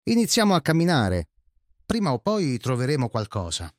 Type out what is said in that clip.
Iniziamo a camminare. Prima o poi troveremo qualcosa.